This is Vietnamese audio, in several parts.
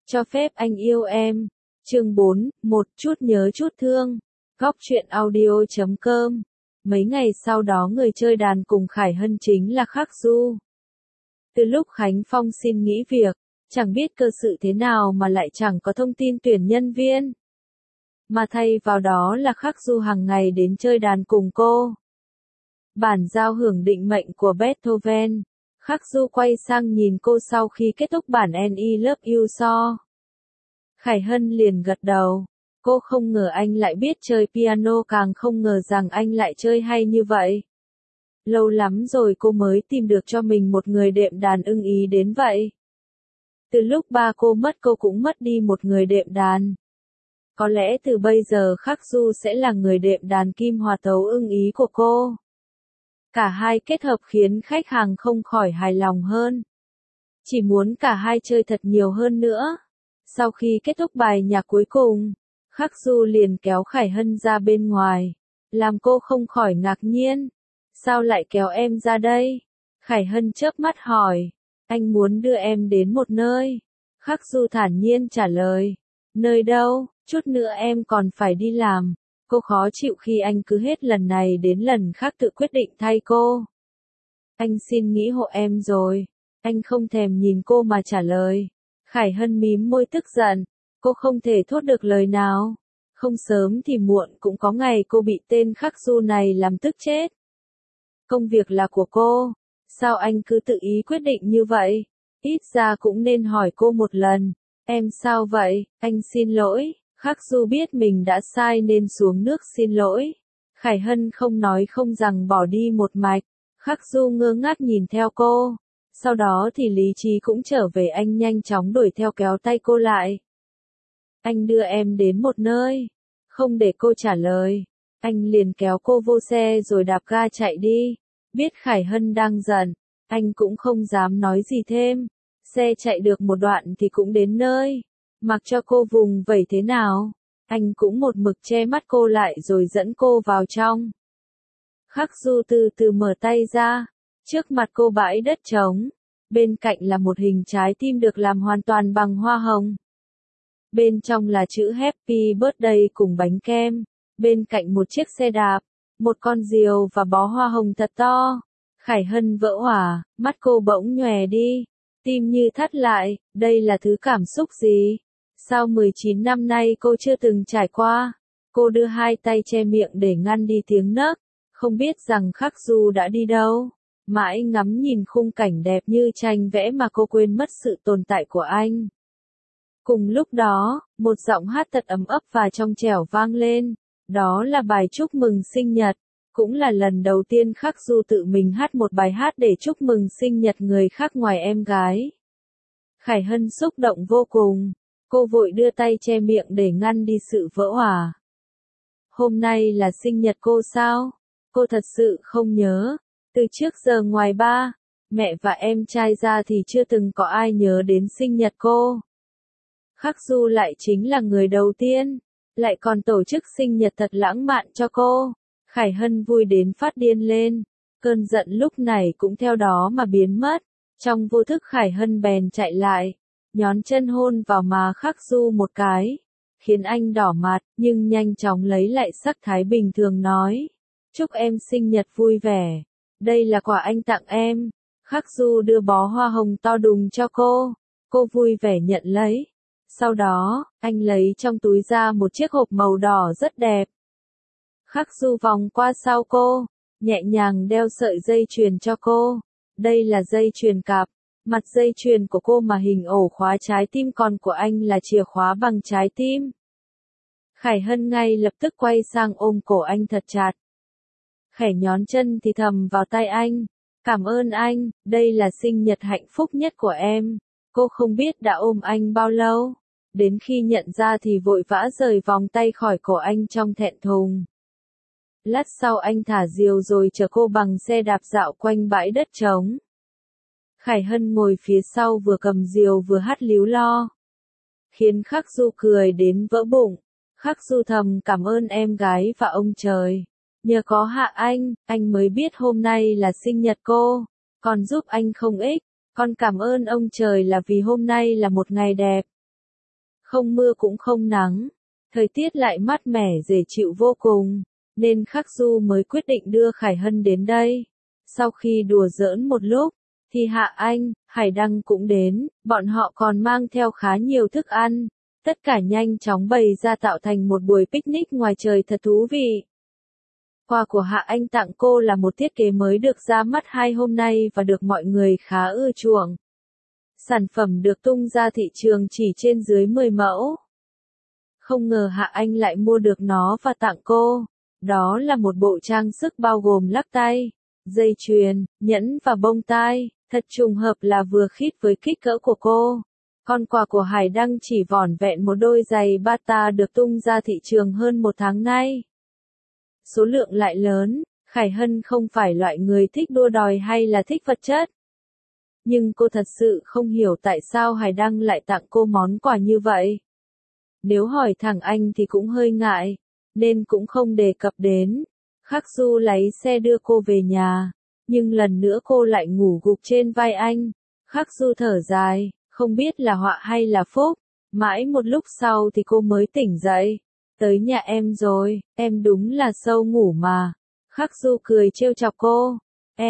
Cho phép anh yêu em. Chương 4, một chút nhớ chút thương. Góc truyện audio.com. Mấy ngày sau đó người chơi đàn cùng Khải Hân chính là Khắc Du. Từ lúc Khánh Phong xin nghỉ việc, chẳng biết cơ sự thế nào mà lại chẳng có thông tin tuyển nhân viên. Mà thay vào đó là Khắc Du hàng ngày đến chơi đàn cùng cô. Bản giao hưởng định mệnh của Beethoven. Khắc Du quay sang nhìn cô sau khi kết thúc bản I Love You So. Khải Hân liền gật đầu. Cô không ngờ anh lại biết chơi piano, càng không ngờ rằng anh lại chơi hay như vậy. Lâu lắm rồi cô mới tìm được cho mình một người đệm đàn ưng ý đến vậy. Từ lúc ba cô mất cô cũng mất đi một người đệm đàn. Có lẽ từ bây giờ Khắc Du sẽ là người đệm đàn kim hòa tấu ưng ý của cô. Cả hai kết hợp khiến khách hàng không khỏi hài lòng hơn. Chỉ muốn cả hai chơi thật nhiều hơn nữa. Sau khi kết thúc bài nhạc cuối cùng, Khắc Du liền kéo Khải Hân ra bên ngoài, làm cô không khỏi ngạc nhiên. Sao lại kéo em ra đây? Khải Hân chớp mắt hỏi. Anh muốn đưa em đến một nơi. Khắc Du thản nhiên trả lời. Nơi đâu? Chút nữa em còn phải đi làm. Cô khó chịu khi anh cứ hết lần này đến lần khác tự quyết định thay cô. Anh xin nghỉ hộ em rồi. Anh không thèm nhìn cô mà trả lời. Khải Hân mím môi tức giận. Cô không thể thốt được lời nào. Không sớm thì muộn cũng có ngày cô bị tên Khắc Du này làm tức chết. Công việc là của cô. Sao anh cứ tự ý quyết định như vậy? Ít ra cũng nên hỏi cô một lần. Em sao vậy? Anh xin lỗi. Khắc Du biết mình đã sai nên xuống nước xin lỗi. Khải Hân không nói không rằng bỏ đi một mạch. Khắc Du ngơ ngác nhìn theo cô. Sau đó thì lý trí cũng trở về, anh nhanh chóng đuổi theo kéo tay cô lại. Anh đưa em đến một nơi. Không để cô trả lời. Anh liền kéo cô vô xe rồi đạp ga chạy đi. Biết Khải Hân đang giận, anh cũng không dám nói gì thêm. Xe chạy được một đoạn thì cũng đến nơi. Mặc cho cô vùng vẫy thế nào, anh cũng một mực che mắt cô lại rồi dẫn cô vào trong. Khắc Du từ từ mở tay ra. Trước mặt cô bãi đất trống. Bên cạnh là một hình trái tim được làm hoàn toàn bằng hoa hồng. Bên trong là chữ Happy Birthday cùng bánh kem. Bên cạnh một chiếc xe đạp, một con diều và bó hoa hồng thật to. Khải Hân vỡ òa, mắt cô bỗng nhòe đi. Tim như thắt lại, đây là thứ cảm xúc gì? Sao 19 năm nay cô chưa từng trải qua? Cô đưa hai tay che miệng để ngăn đi tiếng nấc. Không biết rằng Khắc Du đã đi đâu. Mãi ngắm nhìn khung cảnh đẹp như tranh vẽ mà cô quên mất sự tồn tại của anh. Cùng lúc đó, một giọng hát thật ấm ấp và trong trẻo vang lên. Đó là bài chúc mừng sinh nhật. Cũng là lần đầu tiên Khắc Du tự mình hát một bài hát để chúc mừng sinh nhật người khác ngoài em gái. Khải Hân xúc động vô cùng. Cô vội đưa tay che miệng để ngăn đi sự vỡ òa. Hôm nay là sinh nhật cô sao? Cô thật sự không nhớ. Từ trước giờ ngoài ba, mẹ và em trai ra thì chưa từng có ai nhớ đến sinh nhật cô. Khắc Du lại chính là người đầu tiên, lại còn tổ chức sinh nhật thật lãng mạn cho cô. Khải Hân vui đến phát điên lên. Cơn giận lúc này cũng theo đó mà biến mất. Trong vô thức Khải Hân bèn chạy lại, nhón chân hôn vào má Khắc Du một cái, khiến anh đỏ mặt, nhưng nhanh chóng lấy lại sắc thái bình thường nói. Chúc em sinh nhật vui vẻ. Đây là quà anh tặng em. Khắc Du đưa bó hoa hồng to đùng cho cô. Cô vui vẻ nhận lấy. Sau đó, anh lấy trong túi ra một chiếc hộp màu đỏ rất đẹp. Khắc Du vòng qua sau cô, nhẹ nhàng đeo sợi dây chuyền cho cô. Đây là dây chuyền cạp. Mặt dây chuyền của cô mà hình ổ khóa trái tim, còn của anh là chìa khóa bằng trái tim. Khải Hân ngay lập tức quay sang ôm cổ anh thật chặt. Khẽ nhón chân thì thầm vào tai anh. Cảm ơn anh, đây là sinh nhật hạnh phúc nhất của em. Cô không biết đã ôm anh bao lâu. Đến khi nhận ra thì vội vã rời vòng tay khỏi cổ anh trong thẹn thùng. Lát sau anh thả diều rồi chở cô bằng xe đạp dạo quanh bãi đất trống. Khải Hân ngồi phía sau vừa cầm diều vừa hát líu lo. Khiến Khắc Du cười đến vỡ bụng. Khắc Du thầm cảm ơn em gái và ông trời. Nhờ có Hạ anh mới biết hôm nay là sinh nhật cô. Còn giúp anh không ít. Con cảm ơn ông trời là vì hôm nay là một ngày đẹp. Không mưa cũng không nắng. Thời tiết lại mát mẻ dễ chịu vô cùng, nên Khắc Du mới quyết định đưa Khải Hân đến đây. Sau khi đùa giỡn một lúc, thì Hạ Anh, Hải Đăng cũng đến, bọn họ còn mang theo khá nhiều thức ăn. Tất cả nhanh chóng bày ra tạo thành một buổi picnic ngoài trời thật thú vị. Quà của Hạ Anh tặng cô là một thiết kế mới được ra mắt 2 hôm nay và được mọi người khá ưa chuộng. Sản phẩm được tung ra thị trường chỉ trên dưới 10 mẫu. Không ngờ Hạ Anh lại mua được nó và tặng cô. Đó là một bộ trang sức bao gồm lắc tay, dây chuyền, nhẫn và bông tai, thật trùng hợp là vừa khít với kích cỡ của cô. Còn quà của Hải Đăng chỉ vỏn vẹn một đôi giày bata được tung ra thị trường hơn 1 tháng nay. Số lượng lại lớn, Khải Hân không phải loại người thích đua đòi hay là thích vật chất. Nhưng cô thật sự không hiểu tại sao Hải Đăng lại tặng cô món quà như vậy. Nếu hỏi thẳng anh thì cũng hơi ngại, nên cũng không đề cập đến. Khắc Du lấy xe đưa cô về nhà, nhưng lần nữa cô lại ngủ gục trên vai anh. Khắc Du thở dài, không biết là họa hay là phúc. Mãi một lúc sau thì cô mới tỉnh dậy. Tới nhà em rồi, em đúng là sâu ngủ mà. Khắc Du cười trêu chọc cô.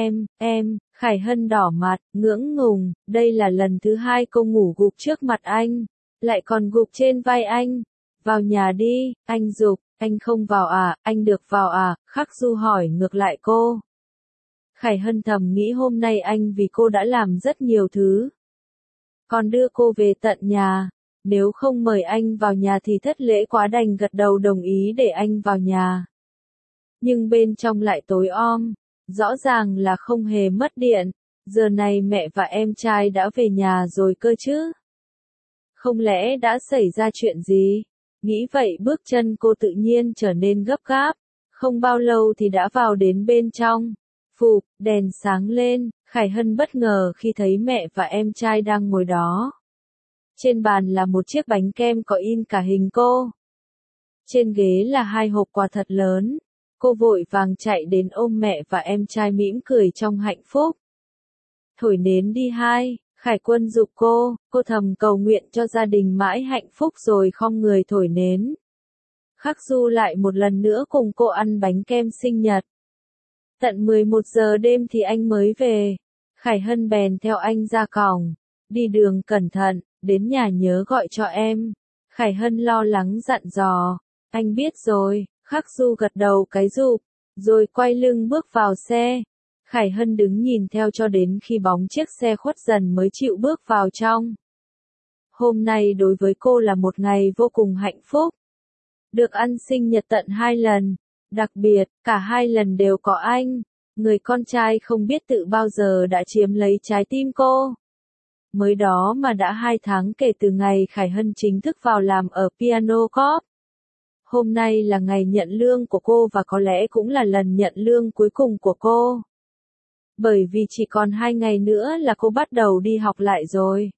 Em, Khải Hân đỏ mặt, ngưỡng ngùng, đây là lần thứ 2 cô ngủ gục trước mặt anh, lại còn gục trên vai anh. Vào nhà đi, anh giục, anh không vào à, anh được vào à, Khắc Du hỏi ngược lại cô. Khải Hân thầm nghĩ hôm nay anh vì cô đã làm rất nhiều thứ. Còn đưa cô về tận nhà, nếu không mời anh vào nhà thì thất lễ quá, đành gật đầu đồng ý để anh vào nhà. Nhưng bên trong lại tối om. Rõ ràng là không hề mất điện, giờ này mẹ và em trai đã về nhà rồi cơ chứ. Không lẽ đã xảy ra chuyện gì? Nghĩ vậy bước chân cô tự nhiên trở nên gấp gáp, không bao lâu thì đã vào đến bên trong. Phụp, đèn sáng lên, Khải Hân bất ngờ khi thấy mẹ và em trai đang ngồi đó. Trên bàn là một chiếc bánh kem có in cả hình cô. Trên ghế là 2 hộp quà thật lớn. Cô vội vàng chạy đến ôm mẹ và em trai mỉm cười trong hạnh phúc. Thổi nến đi hai, Khải Quân giục cô thầm cầu nguyện cho gia đình mãi hạnh phúc rồi khom người thổi nến. Khắc Du lại một lần nữa cùng cô ăn bánh kem sinh nhật. Tận 11 giờ đêm thì anh mới về. Khải Hân bèn theo anh ra cổng. Đi đường cẩn thận, đến nhà nhớ gọi cho em. Khải Hân lo lắng dặn dò. Anh biết rồi. Khắc Du gật đầu cái rụp, rồi quay lưng bước vào xe. Khải Hân đứng nhìn theo cho đến khi bóng chiếc xe khuất dần mới chịu bước vào trong. Hôm nay đối với cô là một ngày vô cùng hạnh phúc. Được ăn sinh nhật tận 2 lần, đặc biệt, cả 2 lần đều có anh, người con trai không biết tự bao giờ đã chiếm lấy trái tim cô. Mới đó mà đã 2 tháng kể từ ngày Khải Hân chính thức vào làm ở Piano Corp. Hôm nay là ngày nhận lương của cô và có lẽ cũng là lần nhận lương cuối cùng của cô. Bởi vì chỉ còn 2 ngày nữa là cô bắt đầu đi học lại rồi.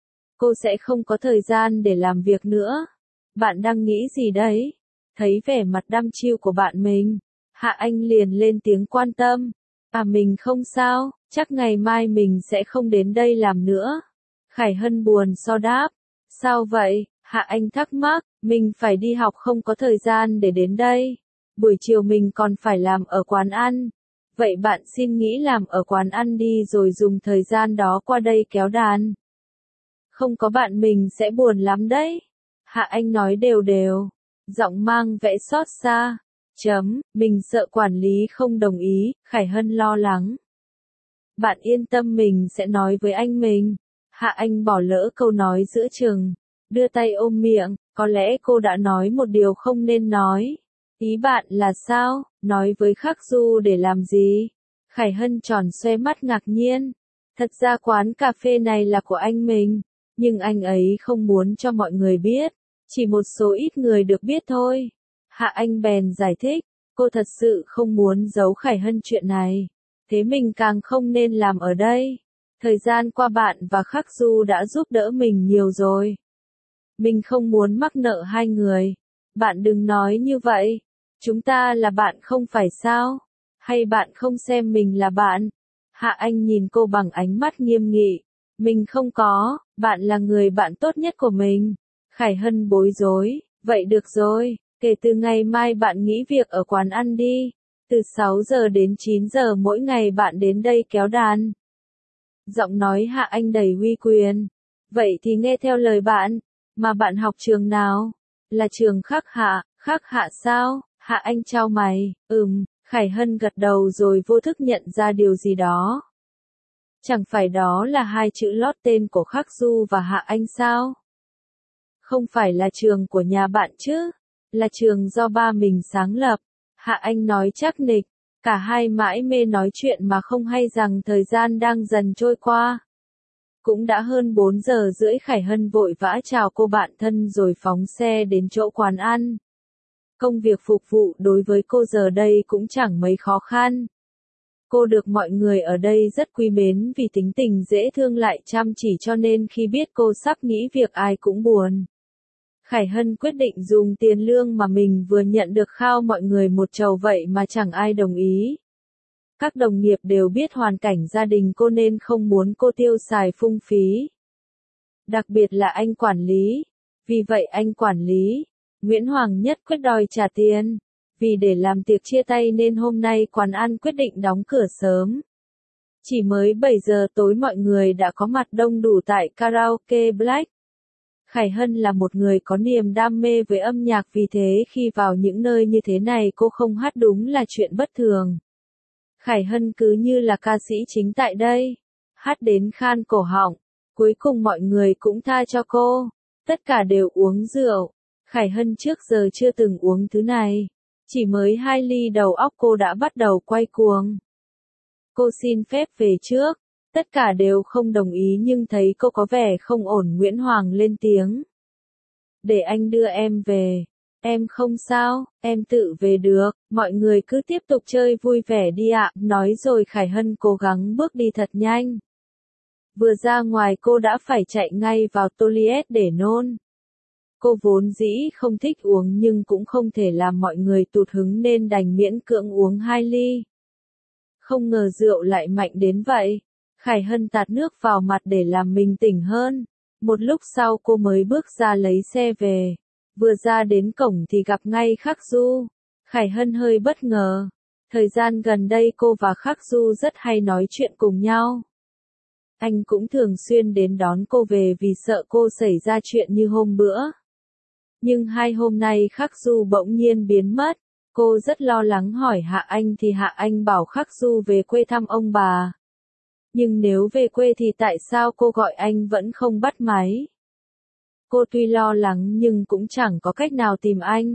Cô sẽ không có thời gian để làm việc nữa. Bạn đang nghĩ gì đấy? Thấy vẻ mặt đăm chiêu của bạn mình, Hạ Anh liền lên tiếng quan tâm. À, mình không sao, chắc ngày mai mình sẽ không đến đây làm nữa. Khải Hân buồn so đáp. Sao vậy? Hạ Anh thắc mắc, mình phải đi học không có thời gian để đến đây. Buổi chiều mình còn phải làm ở quán ăn. Vậy bạn xin nghĩ làm ở quán ăn đi rồi dùng thời gian đó qua đây kéo đàn. Không có bạn mình sẽ buồn lắm đấy. Hạ Anh nói đều đều, giọng mang vẻ xót xa. Mình sợ quản lý không đồng ý, Khải Hân lo lắng. Bạn yên tâm, mình sẽ nói với anh mình. Hạ Anh bỏ lỡ câu nói giữa chừng, đưa tay ôm miệng, có lẽ cô đã nói một điều không nên nói. Ý bạn là sao, nói với Khắc Du để làm gì? Khải Hân tròn xoe mắt ngạc nhiên. Thật ra quán cà phê này là của anh mình, nhưng anh ấy không muốn cho mọi người biết, chỉ một số ít người được biết thôi. Hạ Anh bèn giải thích, cô thật sự không muốn giấu Khải Hân chuyện này, thế mình càng không nên làm ở đây. Thời gian qua bạn và Khắc Du đã giúp đỡ mình nhiều rồi. Mình không muốn mắc nợ hai người. Bạn đừng nói như vậy. Chúng ta là bạn không phải sao? Hay bạn không xem mình là bạn? Hạ Anh nhìn cô bằng ánh mắt nghiêm nghị. Mình không có, bạn là người bạn tốt nhất của mình. Khải Hân bối rối, vậy được rồi, kể từ ngày mai bạn nghỉ việc ở quán ăn đi. Từ 6 giờ đến 9 giờ mỗi ngày bạn đến đây kéo đàn. Giọng nói Hạ Anh đầy uy quyền. Vậy thì nghe theo lời bạn. Mà bạn học trường nào? Là trường Khắc Hạ sao? Hạ Anh chau mày, Khải Hân gật đầu rồi vô thức nhận ra điều gì đó. Chẳng phải đó là hai chữ lót tên của Khắc Du và Hạ Anh sao? Không phải là trường của nhà bạn chứ? Là trường do ba mình sáng lập. Hạ Anh nói chắc nịch. Cả hai mãi mê nói chuyện mà không hay rằng thời gian đang dần trôi qua. Cũng đã hơn 4 giờ rưỡi, Khải Hân vội vã chào cô bạn thân rồi phóng xe đến chỗ quán ăn. Công việc phục vụ đối với cô giờ đây cũng chẳng mấy khó khăn. Cô được mọi người ở đây rất quý mến vì tính tình dễ thương lại chăm chỉ, cho nên khi biết cô sắp nghỉ việc ai cũng buồn. Khải Hân quyết định dùng tiền lương mà mình vừa nhận được khao mọi người một chầu, vậy mà chẳng ai đồng ý. Các đồng nghiệp đều biết hoàn cảnh gia đình cô nên không muốn cô tiêu xài phung phí. Đặc biệt là anh quản lý. Vì vậy anh quản lý, Nguyễn Hoàng nhất quyết đòi trả tiền. Vì để làm tiệc chia tay nên hôm nay quán ăn quyết định đóng cửa sớm. Chỉ mới 7 giờ tối mọi người đã có mặt đông đủ tại karaoke Black. Khải Hân là một người có niềm đam mê với âm nhạc, vì thế khi vào những nơi như thế này cô không hát đúng là chuyện bất thường. Khải Hân cứ như là ca sĩ chính tại đây, hát đến khan cổ họng. Cuối cùng mọi người cũng tha cho cô, tất cả đều uống rượu. Khải Hân trước giờ chưa từng uống thứ này, chỉ mới 2 ly đầu óc cô đã bắt đầu quay cuồng. Cô xin phép về trước, tất cả đều không đồng ý nhưng thấy cô có vẻ không ổn, Nguyễn Hoàng lên tiếng. Để anh đưa em về. Em không sao, em tự về được, mọi người cứ tiếp tục chơi vui vẻ đi ạ. Nói rồi Khải Hân cố gắng bước đi thật nhanh. Vừa ra ngoài cô đã phải chạy ngay vào toilet để nôn. Cô vốn dĩ không thích uống nhưng cũng không thể làm mọi người tụt hứng nên đành miễn cưỡng uống 2 ly. Không ngờ rượu lại mạnh đến vậy. Khải Hân tạt nước vào mặt để làm mình tỉnh hơn. Một lúc sau cô mới bước ra lấy xe về. Vừa ra đến cổng thì gặp ngay Khắc Du. Khải Hân hơi bất ngờ. Thời gian gần đây cô và Khắc Du rất hay nói chuyện cùng nhau. Anh cũng thường xuyên đến đón cô về vì sợ cô xảy ra chuyện như hôm bữa. Nhưng 2 hôm nay Khắc Du bỗng nhiên biến mất. Cô rất lo lắng hỏi Hạ Anh thì Hạ Anh bảo Khắc Du về quê thăm ông bà. Nhưng nếu về quê thì tại sao cô gọi anh vẫn không bắt máy? Cô tuy lo lắng nhưng cũng chẳng có cách nào tìm anh.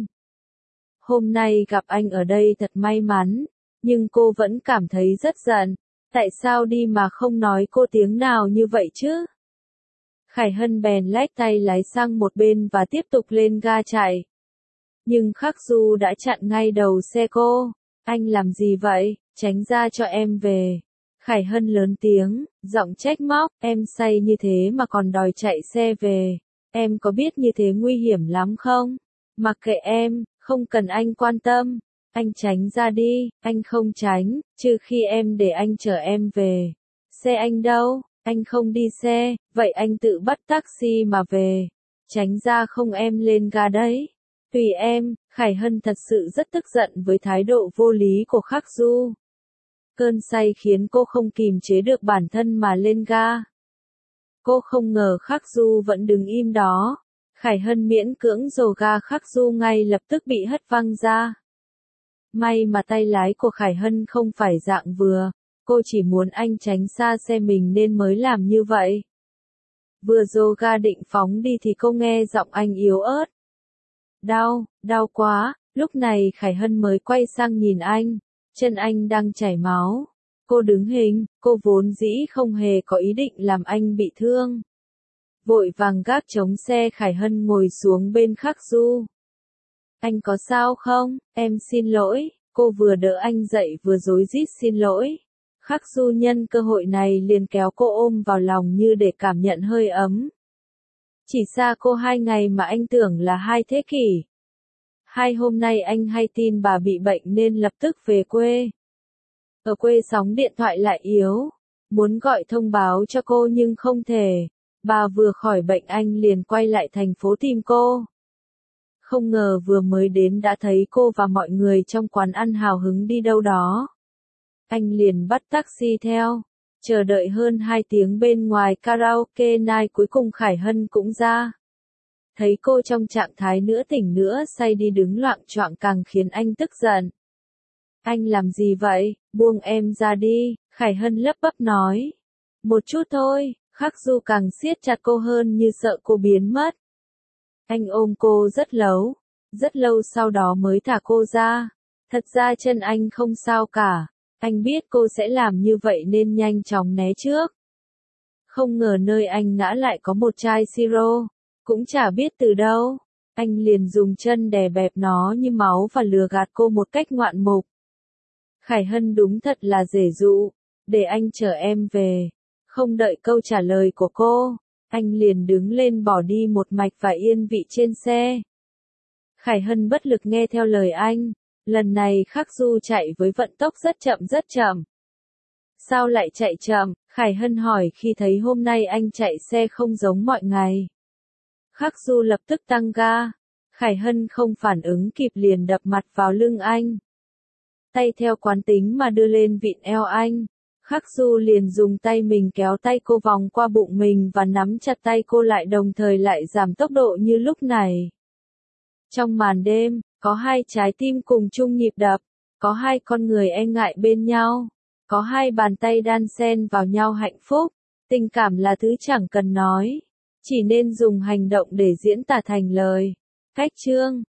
Hôm nay gặp anh ở đây thật may mắn, nhưng cô vẫn cảm thấy rất giận. Tại sao đi mà không nói cô tiếng nào như vậy chứ? Khải Hân bèn lách tay lái sang một bên và tiếp tục lên ga chạy. Nhưng Khắc Du đã chặn ngay đầu xe cô. Anh làm gì vậy? Tránh ra cho em về. Khải Hân lớn tiếng, giọng trách móc, em say như thế mà còn đòi chạy xe về. Em có biết như thế nguy hiểm lắm không? Mặc kệ em, không cần anh quan tâm. Anh tránh ra đi, anh không tránh, trừ khi em để anh chở em về. Xe anh đâu? Anh không đi xe, vậy anh tự bắt taxi mà về. Tránh ra không em lên ga đấy. Tùy em. Khải Hân thật sự rất tức giận với thái độ vô lý của Khắc Du. Cơn say khiến cô không kìm chế được bản thân mà lên ga. Cô không ngờ Khắc Du vẫn đứng im đó. Khải Hân miễn cưỡng dồ ga, Khắc Du ngay lập tức bị hất văng ra. May mà tay lái của Khải Hân không phải dạng vừa, cô chỉ muốn anh tránh xa xe mình nên mới làm như vậy. Vừa dồ ga định phóng đi thì cô nghe giọng anh yếu ớt. Đau quá. Lúc này Khải Hân mới quay sang nhìn anh, chân anh đang chảy máu. Cô đứng hình, cô vốn dĩ không hề có ý định làm anh bị thương. Vội vàng gác chống xe, Khải Hân ngồi xuống bên Khắc Du. Anh có sao không? Em xin lỗi. Cô vừa đỡ anh dậy vừa rối rít xin lỗi. Khắc Du nhân cơ hội này liền kéo cô ôm vào lòng như để cảm nhận hơi ấm. Chỉ xa cô 2 ngày mà anh tưởng là 2 thế kỷ. 2 hôm nay anh hay tin bà bị bệnh nên lập tức về quê. Ở quê sóng điện thoại lại yếu. Muốn gọi thông báo cho cô nhưng không thể. Bà vừa khỏi bệnh anh liền quay lại thành phố tìm cô. Không ngờ vừa mới đến đã thấy cô và mọi người trong quán ăn hào hứng đi đâu đó. Anh liền bắt taxi theo. Chờ đợi hơn 2 tiếng bên ngoài karaoke night, cuối cùng Khải Hân cũng ra. Thấy cô trong trạng thái nửa tỉnh nửa say đi đứng loạng choạng càng khiến anh tức giận. Anh làm gì vậy, buông em ra đi, Khải Hân lấp bấp nói. Một chút thôi, Khắc Du càng siết chặt cô hơn như sợ cô biến mất. Anh ôm cô rất lâu sau đó mới thả cô ra. Thật ra chân anh không sao cả, anh biết cô sẽ làm như vậy nên nhanh chóng né trước. Không ngờ nơi anh ngã lại có một chai siro, cũng chả biết từ đâu. Anh liền dùng chân đè bẹp nó như máu và lừa gạt cô một cách ngoạn mục. Khải Hân đúng thật là dễ dụ, để anh chở em về. Không đợi câu trả lời của cô, anh liền đứng lên bỏ đi một mạch và yên vị trên xe. Khải Hân bất lực nghe theo lời anh, lần này Khắc Du chạy với vận tốc rất chậm. Sao lại chạy chậm? Khải Hân hỏi khi thấy hôm nay anh chạy xe không giống mọi ngày. Khắc Du lập tức tăng ga. Khải Hân không phản ứng kịp liền đập mặt vào lưng anh. Tay theo quán tính mà đưa lên vịn eo anh. Khắc Du liền dùng tay mình kéo tay cô vòng qua bụng mình và nắm chặt tay cô lại, đồng thời lại giảm tốc độ như lúc này. Trong màn đêm, có hai trái tim cùng chung nhịp đập, có hai con người e ngại bên nhau, có hai bàn tay đan xen vào nhau hạnh phúc. Tình cảm là thứ chẳng cần nói, chỉ nên dùng hành động để diễn tả thành lời. Cách chương